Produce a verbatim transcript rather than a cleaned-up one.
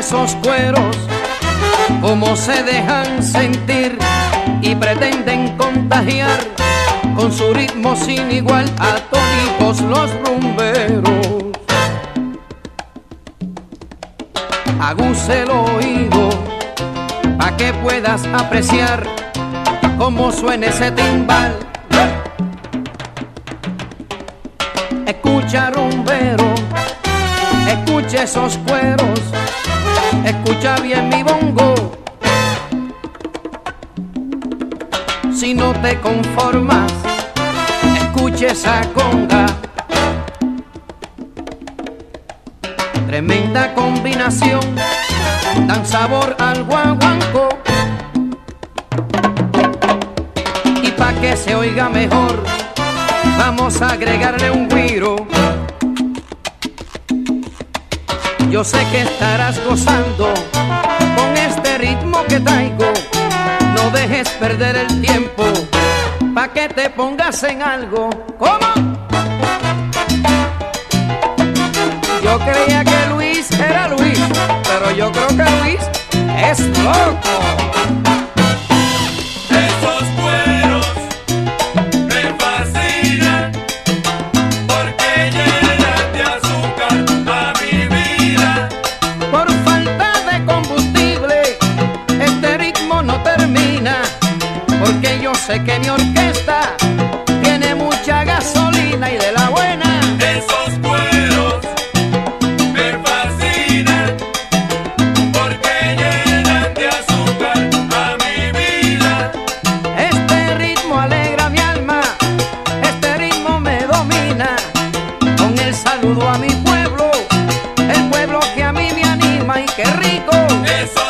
esos cueros, cómo se dejan sentir y pretenden contagiar con su ritmo sin igual a toditos los rumberos. Aguce el oído pa' que puedas apreciar cómo suena ese timbal. Escucha rumbero, escucha esos cueros, escucha bien mi bongo. Si no te conformas, escucha esa conga. Tremenda combinación, dan sabor al guaguancó. Y pa' que se oiga mejor, vamos a agregarle un güiro. Yo sé que estarás gozando con este ritmo que traigo. No dejes perder el tiempo pa' que te pongas en algo. ¿Cómo? Yo creía que Luis era Luis, pero yo creo que Luis es loco. Esos cueros me fascinan porque llenan de azúcar a mi vida. Por falta de combustible, este ritmo no termina, porque yo sé que mi orquesta tiene mucha gasolina y de la buena. Esos cueros me fascinan porque llenan de azúcar a mi vida. Este ritmo alegra mi alma, este ritmo me domina. Con el saludo a mi pueblo, el pueblo que a mí me anima y qué rico. Esos